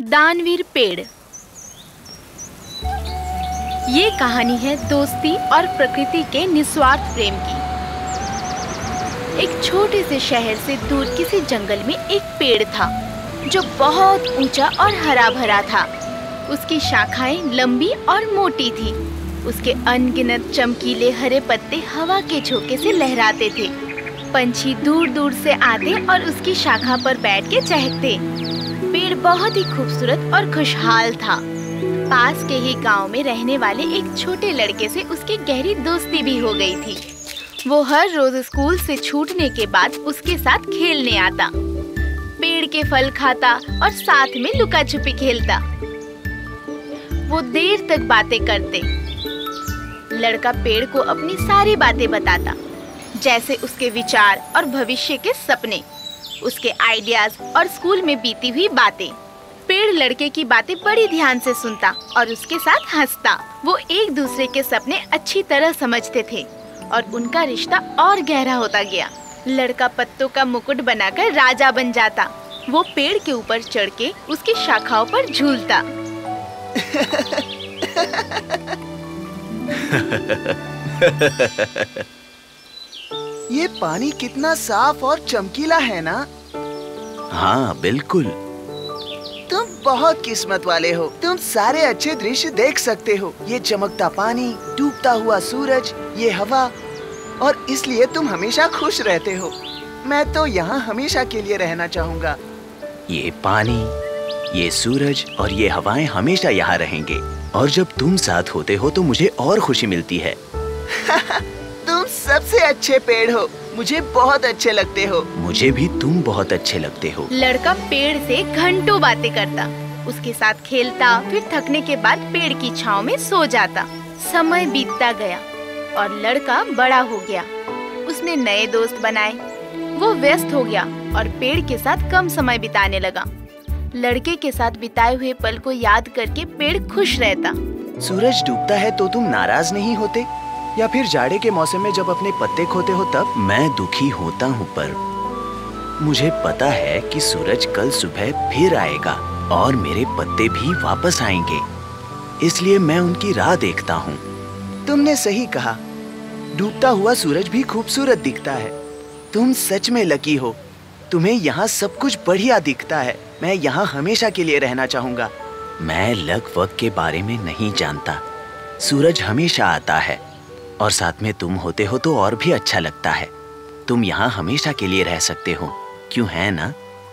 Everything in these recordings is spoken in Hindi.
दानवीर पेड़। ये कहानी है दोस्ती और प्रकृति के निस्वार्थ प्रेम की। एक छोटे से शहर से दूर किसी जंगल में एक पेड़ था जो बहुत ऊंचा और हरा भरा था। उसकी शाखाएं लंबी और मोटी थी। उसके अनगिनत चमकीले हरे पत्ते हवा के झोंके से लहराते थे। पंछी दूर दूर से आते और उसकी शाखा पर बैठ के चहकते। पेड़ बहुत ही खूबसूरत और खुशहाल था। पास के ही गांव में रहने वाले एक छोटे लड़के से उसकी गहरी दोस्ती भी हो गई थी। वो हर रोज स्कूल से छूटने के बाद उसके साथ खेलने आता, पेड़ के फल खाता और साथ में लुका छुपी खेलता। वो देर तक बातें करते। लड़का पेड़ को अपनी सारी बातें बताता, जैसे उसके विचार और भविष्य के सपने, उसके आइडियाज और स्कूल में बीती हुई बातें। पेड़ लड़के की बातें बड़ी ध्यान से सुनता और उसके साथ हंसता। वो एक दूसरे के सपने अच्छी तरह समझते थे और उनका रिश्ता और गहरा होता गया। लड़का पत्तों का मुकुट बनाकर राजा बन जाता। वो पेड़ के ऊपर चढ़ के उसकी शाखाओं पर झूलता। ये पानी कितना साफ और चमकीला है ना? हाँ बिल्कुल। तुम बहुत किस्मत वाले हो। तुम सारे अच्छे दृश्य देख सकते हो। ये चमकता पानी, डूबता हुआ सूरज, ये हवा, और इसलिए तुम हमेशा खुश रहते हो। मैं तो यहाँ हमेशा के लिए रहना चाहूँगा। ये पानी, ये सूरज और ये हवाएं हमेशा यहाँ रहेंगे। और जब तुम साथ होते हो तो मुझे और खुशी मिलती है। तुम सबसे अच्छे पेड़ हो। मुझे बहुत अच्छे लगते हो। मुझे भी तुम बहुत अच्छे लगते हो। लड़का पेड़ से घंटों बातें करता, उसके साथ खेलता, फिर थकने के बाद पेड़ की छांव में सो जाता। समय बीतता गया और लड़का बड़ा हो गया। उसने नए दोस्त बनाए। वो व्यस्त हो गया और पेड़ के साथ कम समय बिताने लगा। लड़के के साथ बिताए हुए पल को याद करके पेड़ खुश रहता। सूरज डूबता है तो तुम नाराज नहीं होते? या फिर जाड़े के मौसम में जब अपने पत्ते खोते हो तब? मैं दुखी होता हूँ, पर मुझे पता है कि सूरज कल सुबह फिर आएगा और मेरे पत्ते भी वापस आएंगे। इसलिए मैं उनकी राह देखता हूँ। तुमने सही कहा। डूबता हुआ सूरज भी खूबसूरत दिखता है। तुम सच में लकी हो। तुम्हें यहाँ सब कुछ बढ़िया दिखता है। मैं यहाँ हमेशा के लिए रहना चाहूँगा। मैं लक वक्त के बारे में नहीं जानता। सूरज हमेशा आता है और साथ में तुम होते हो तो और भी अच्छा लगता है। तुम यहाँ हमेशा के लिए रह सकते हो, क्यों है ना?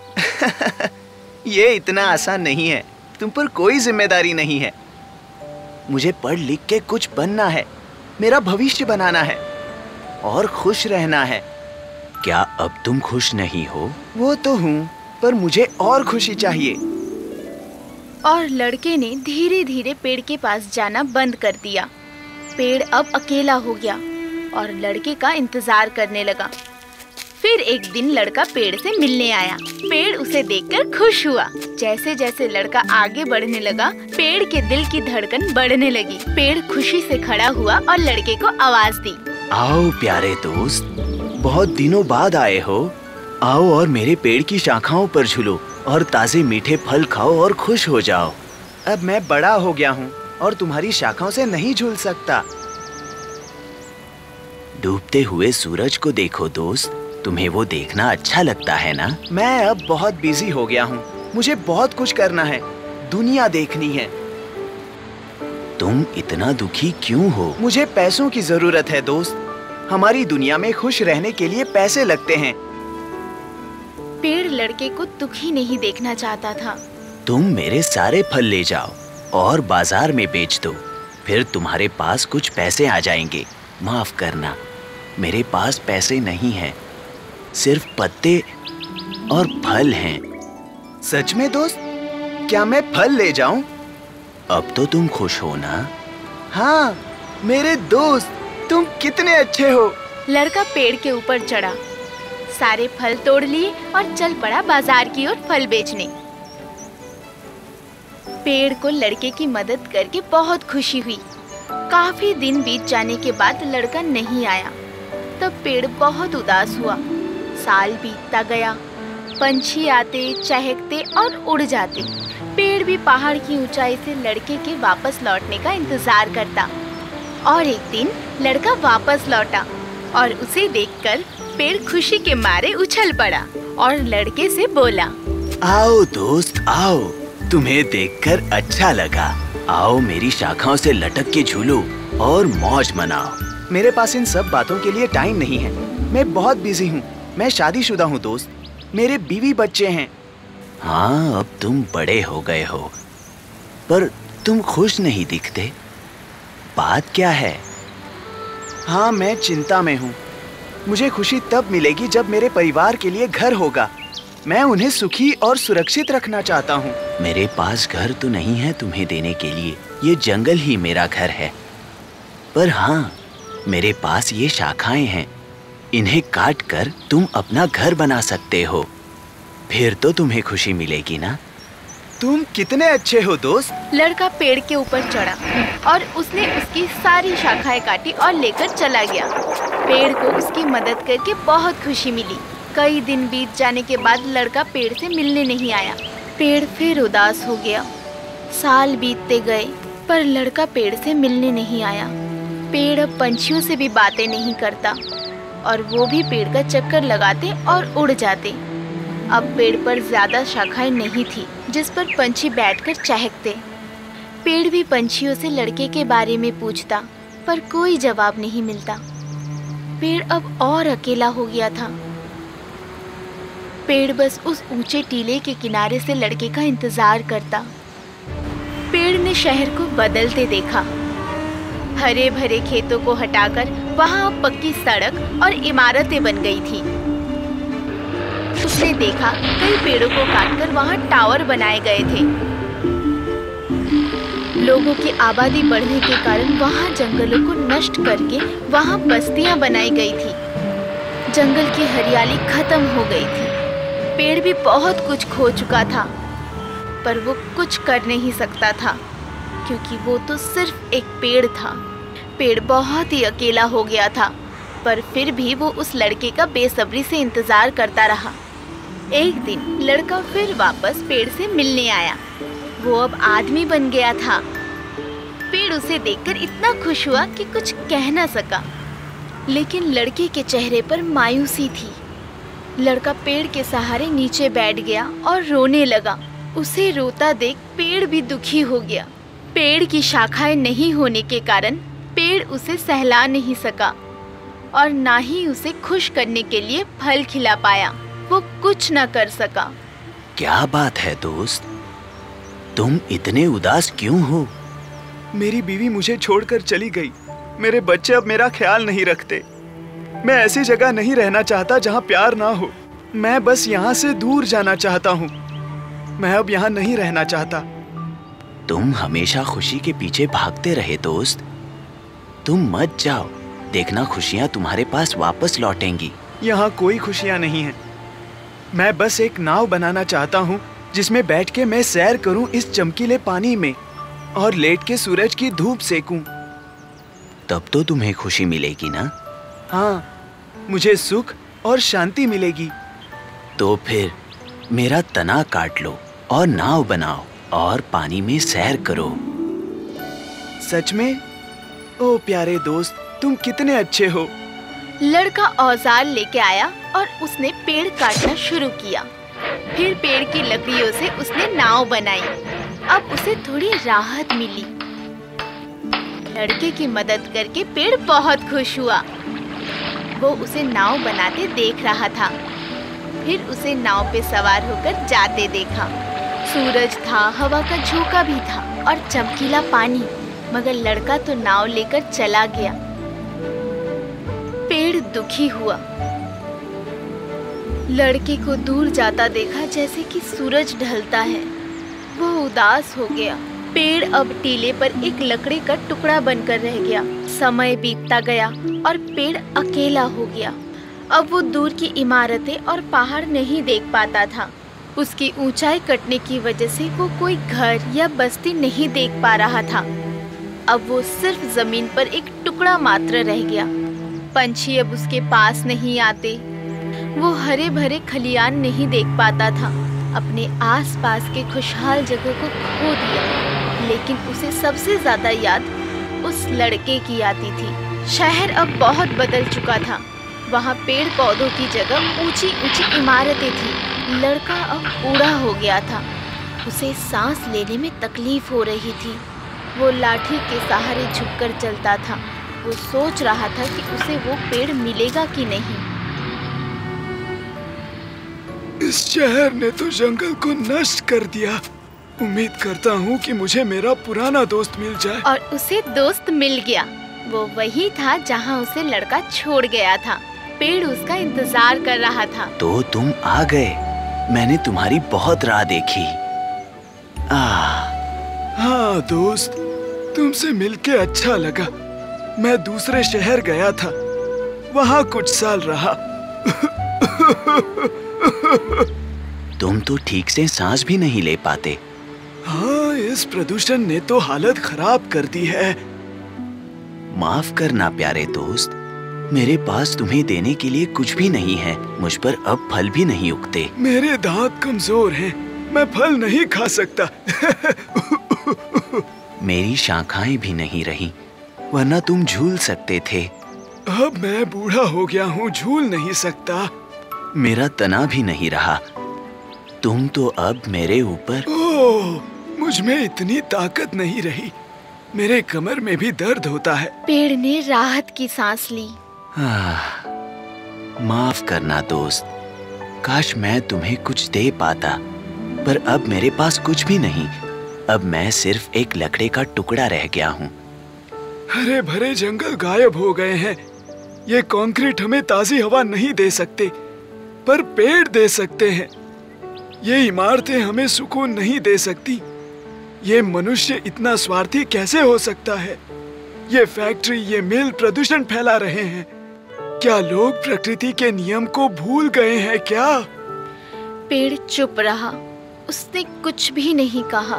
ये इतना आसान नहीं है। तुम पर कोई जिम्मेदारी नहीं है। मुझे पढ़ लिख के कुछ बनना है, मेरा भविष्य बनाना है और खुश रहना है। क्या अब तुम खुश नहीं हो? वो तो हूँ, पर मुझे और खुशी चाहिए। और लड़के ने धीरे धीरे पेड़ के पास जाना बंद कर दिया। पेड़ अब अकेला हो गया और लड़के का इंतजार करने लगा। फिर एक दिन लड़का पेड़ से मिलने आया। पेड़ उसे देखकर खुश हुआ। जैसे जैसे लड़का आगे बढ़ने लगा, पेड़ के दिल की धड़कन बढ़ने लगी। पेड़ खुशी से खड़ा हुआ और लड़के को आवाज दी। आओ प्यारे दोस्त, बहुत दिनों बाद आए हो। आओ और मेरे पेड़ की शाखाओं पर झूलो और ताजे मीठे फल खाओ और खुश हो जाओ। अब मैं बड़ा हो गया हूँ और तुम्हारी शाखाओं से नहीं झूल सकता। डूबते हुए सूरज को देखो दोस्त, तुम्हें वो देखना अच्छा लगता है ना? मैं अब बहुत बिजी हो गया हूँ। मुझे बहुत कुछ करना है, दुनिया देखनी है। तुम इतना दुखी क्यों हो? मुझे पैसों की जरूरत है दोस्त। हमारी दुनिया में खुश रहने के लिए पैसे लगते हैं। पेड़ लड़के को दुखी नहीं देखना चाहता था। तुम मेरे सारे फल ले जाओ और बाजार में बेच दो, फिर तुम्हारे पास कुछ पैसे आ जाएंगे। माफ करना, मेरे पास पैसे नहीं हैं, सिर्फ पत्ते और फल हैं। सच में दोस्त? क्या मैं फल ले जाऊं? अब तो तुम खुश हो ना? हाँ मेरे दोस्त, तुम कितने अच्छे हो। लड़का पेड़ के ऊपर चढ़ा, सारे फल तोड़ लिए और चल पड़ा बाजार की ओर फल बेचने। पेड़ को लड़के की मदद करके बहुत खुशी हुई। काफी दिन बीत जाने के बाद लड़का नहीं आया, तब पेड़ बहुत उदास हुआ। साल बीतता गया। पंछी आते, चहकते और उड़ जाते, पेड़ भी पहाड़ की ऊंचाई से लड़के के वापस लौटने का इंतजार करता। और एक दिन लड़का वापस लौटा और उसे देखकर पेड़ खुशी के मारे उछल पड़ा और लड़के से बोला, आओ दोस्त आओ, तुम्हें देखकर अच्छा लगा। आओ मेरी शाखाओं से लटक के झूलो और मौज मनाओ। मेरे पास इन सब बातों के लिए टाइम नहीं है। मैं बहुत बिजी हूँ। मैं शादीशुदा हूँ दोस्त। मेरे बीवी बच्चे हैं। हाँ, अब तुम बड़े हो गए हो, पर तुम खुश नहीं दिखते। बात क्या है? हाँ, मैं चिंता में हूँ। मुझे खुशी तब मिलेगी जब मेरे परिवार के लिए घर होगा। मैं उन्हें सुखी और सुरक्षित रखना चाहता हूँ। मेरे पास घर तो नहीं है तुम्हें देने के लिए। ये जंगल ही मेरा घर है। पर हाँ, मेरे पास ये शाखाएं हैं। इन्हें काट कर तुम अपना घर बना सकते हो। फिर तो तुम्हें खुशी मिलेगी ना। तुम कितने अच्छे हो दोस्त। लड़का पेड़ के ऊपर चढ़ा और उसने उसकी सारी शाखाएं काटी और लेकर चला गया। पेड़ को उसकी मदद करके बहुत खुशी मिली। कई दिन बीत जाने के बाद लड़का पेड़ से मिलने नहीं आया। पेड़ फिर उदास हो गया। साल बीतते गए पर लड़का पेड़ से मिलने नहीं आया। पेड़ अब पंछियों से भी बातें नहीं करता और वो भी पेड़ का चक्कर लगाते और उड़ जाते। अब पेड़ पर ज्यादा शाखाएं नहीं थी जिस पर पंछी बैठकर चहकते। पेड़ भी पंछियों से लड़के के बारे में पूछता पर कोई जवाब नहीं मिलता। पेड़ अब और अकेला हो गया था। पेड़ बस उस ऊंचे टीले के किनारे से लड़के का इंतजार करता। पेड़ ने शहर को बदलते देखा। हरे भरे खेतों को हटाकर वहां पक्की सड़क और इमारतें बन गई थी। उसने देखा कई पेड़ों को काटकर वहां टावर बनाए गए थे। लोगों की आबादी बढ़ने के कारण वहां जंगलों को नष्ट करके वहां बस्तियां बनाई गई थी। जंगल की हरियाली खत्म हो गई थी। पेड़ भी बहुत कुछ खो चुका था, पर वो कुछ कर नहीं सकता था क्योंकि वो तो सिर्फ एक पेड़ था। पेड़ बहुत ही अकेला हो गया था, पर फिर भी वो उस लड़के का बेसब्री से इंतजार करता रहा। एक दिन लड़का फिर वापस पेड़ से मिलने आया। वो अब आदमी बन गया था। पेड़ उसे देखकर इतना खुश हुआ कि कुछ कह न सका, लेकिन लड़के के चेहरे पर मायूसी थी। लड़का पेड़ के सहारे नीचे बैठ गया और रोने लगा। उसे रोता देख पेड़ भी दुखी हो गया। पेड़ की शाखाएं नहीं होने के कारण पेड़ उसे सहला नहीं सका और ना ही उसे खुश करने के लिए फल खिला पाया। वो कुछ न कर सका। क्या बात है दोस्त, तुम इतने उदास क्यों हो? मेरी बीवी मुझे छोड़कर चली गई। मेरे बच्चे अब मेरा ख्याल नहीं रखते। मैं ऐसी जगह नहीं रहना चाहता जहाँ प्यार ना हो। मैं बस यहाँ से दूर जाना चाहता हूँ। मैं अब यहाँ नहीं रहना चाहता। तुम हमेशा खुशी के पीछे भागते रहे दोस्त। तुम मत जाओ, देखना खुशियाँ तुम्हारे पास वापस लौटेंगी। यहाँ कोई खुशियाँ नहीं है। मैं बस एक नाव बनाना चाहता हूँ जिसमें बैठ के मैं सैर करूँ इस चमकीले पानी में और लेट के सूरज की धूप सेकूं। तब तो तुम्हें खुशी मिलेगी ना? हाँ, मुझे सुख और शांति मिलेगी। तो फिर मेरा तना काट लो और नाव बनाओ और पानी में सैर करो। सच में? ओ प्यारे दोस्त, तुम कितने अच्छे हो। लड़का औजार लेके आया और उसने पेड़ काटना शुरू किया। फिर पेड़ की लकड़ियों से उसने नाव बनाई। अब उसे थोड़ी राहत मिली। लड़के की मदद करके पेड़ बहुत खुश हुआ। वो उसे नाव बनाते देख रहा था। फिर उसे नाव पे सवार होकर जाते देखा। सूरज था, हवा का झोंका भी था और चमकीला पानी, मगर लड़का तो नाव लेकर चला गया। पेड़ दुखी हुआ। लड़के को दूर जाता देखा जैसे कि सूरज ढलता है। वो उदास हो गया। पेड़ अब टीले पर एक लकड़ी का टुकड़ा बनकर रह गया। समय बीतता गया और पेड़ अकेला हो गया। अब वो दूर की इमारतें और पहाड़ नहीं देख पाता था। उसकी ऊंचाई कटने की वजह से वो कोई घर या बस्ती नहीं देख पा रहा था। अब वो सिर्फ जमीन पर एक टुकड़ा मात्र रह गया। पंछी अब उसके पास नहीं आते। वो हरे भरे खलियान नहीं देख पाता था अपने आसपास के खुशहाल जगह को खो दिया, लेकिन उसे सबसे ज्यादा याद उस लड़के की आती थी। शहर अब बहुत बदल चुका था। वहाँ पेड़ पौधों की जगह ऊंची ऊंची इमारतें थी। लड़का अब बूढ़ा हो गया था। उसे सांस लेने में तकलीफ हो रही थी। वो लाठी के सहारे झुककर चलता था। वो सोच रहा था कि उसे वो पेड़ मिलेगा कि नहीं। इस शहर ने तो जंगल को नष्ट कर दिया। उम्मीद करता हूँ कि मुझे मेरा पुराना दोस्त मिल जाए। और उसे दोस्त मिल गया। वो वही था जहाँ उसे लड़का छोड़ गया था। पेड़ उसका इंतजार कर रहा था। तो तुम आ गए। मैंने तुम्हारी बहुत राह देखी। हाँ दोस्त, तुमसे मिलके अच्छा लगा। मैं दूसरे शहर गया था, वहाँ कुछ साल रहा। तुम तो ठीक से सांस भी नहीं ले पाते। हाँ, इस प्रदूषण ने तो हालत खराब कर दी है। माफ करना प्यारे दोस्त, मेरे पास तुम्हें देने के लिए कुछ भी नहीं है। मुझ पर अब फल भी नहीं उगते। मेरे दांत कमजोर हैं, मैं फल नहीं खा सकता। मेरी शाखाएं भी नहीं रही, वरना तुम झूल सकते थे। अब मैं बूढ़ा हो गया हूँ, झूल नहीं सकता। मेरा तना भी नहीं रहा। तुम तो अब मेरे ऊपर। ओह, मुझ में इतनी ताकत नहीं रही। मेरे कमर में भी दर्द होता है। पेड़ ने राहत की सांस ली। माफ करना दोस्त, काश मैं तुम्हें कुछ दे पाता, पर अब मेरे पास कुछ भी नहीं। अब मैं सिर्फ एक लकड़े का टुकड़ा रह गया हूँ। हरे भरे जंगल गायब हो गए हैं। ये कंक्रीट हमें ताजी हवा नहीं दे सकते, पर पेड़ दे सकते हैं। ये इमारतें हमें सुकून नहीं दे सकती। ये मनुष्य इतना स्वार्थी कैसे हो सकता है? ये फैक्ट्री, ये मिल प्रदूषण फैला रहे हैं। क्या लोग प्रकृति के नियम को भूल गए हैं क्या? पेड़ चुप रहा। उसने कुछ भी नहीं कहा।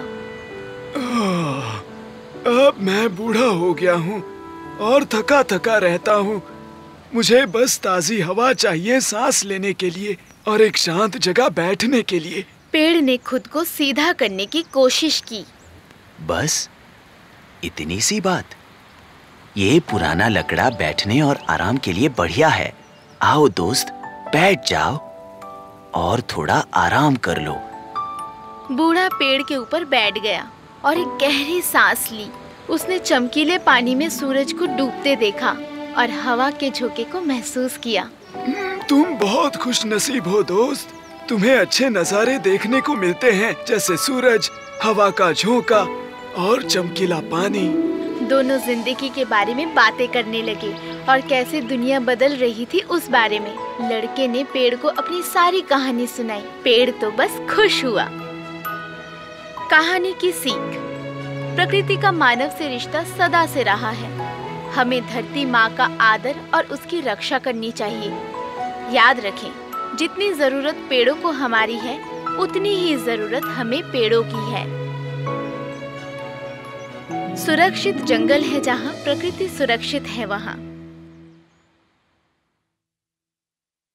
अब मैं बूढ़ा हो गया हूँ और थका थका रहता हूँ। मुझे बस ताजी हवा चाहिए सांस लेने के लिए और एक शांत जगह बैठने के लिए। पेड़ ने खुद को सीधा करने की कोशिश की। बस इतनी सी बात? ये पुराना लकड़ा बैठने और आराम के लिए बढ़िया है। आओ दोस्त, बैठ जाओ और थोड़ा आराम कर लो। बूढ़ा पेड़ के ऊपर बैठ गया और एक गहरी सांस ली। उसने चमकीले पानी में सूरज को डूबते देखा और हवा के झोंके को महसूस किया। तुम बहुत खुश नसीब हो दोस्त। तुम्हें अच्छे नजारे देखने को मिलते हैं, जैसे सूरज, हवा का झोंका और चमकीला पानी। दोनों जिंदगी के बारे में बातें करने लगे और कैसे दुनिया बदल रही थी उस बारे में। लड़के ने पेड़ को अपनी सारी कहानी सुनाई। पेड़ तो बस खुश हुआ। कहानी की सीख। प्रकृति का मानव से रिश्ता सदा से रहा है। हमें धरती माँ का आदर और उसकी रक्षा करनी चाहिए। याद रखें, जितनी जरूरत पेड़ों को हमारी है, उतनी ही जरूरत हमें पेड़ों की है। सुरक्षित जंगल है जहाँ प्रकृति सुरक्षित है वहाँ।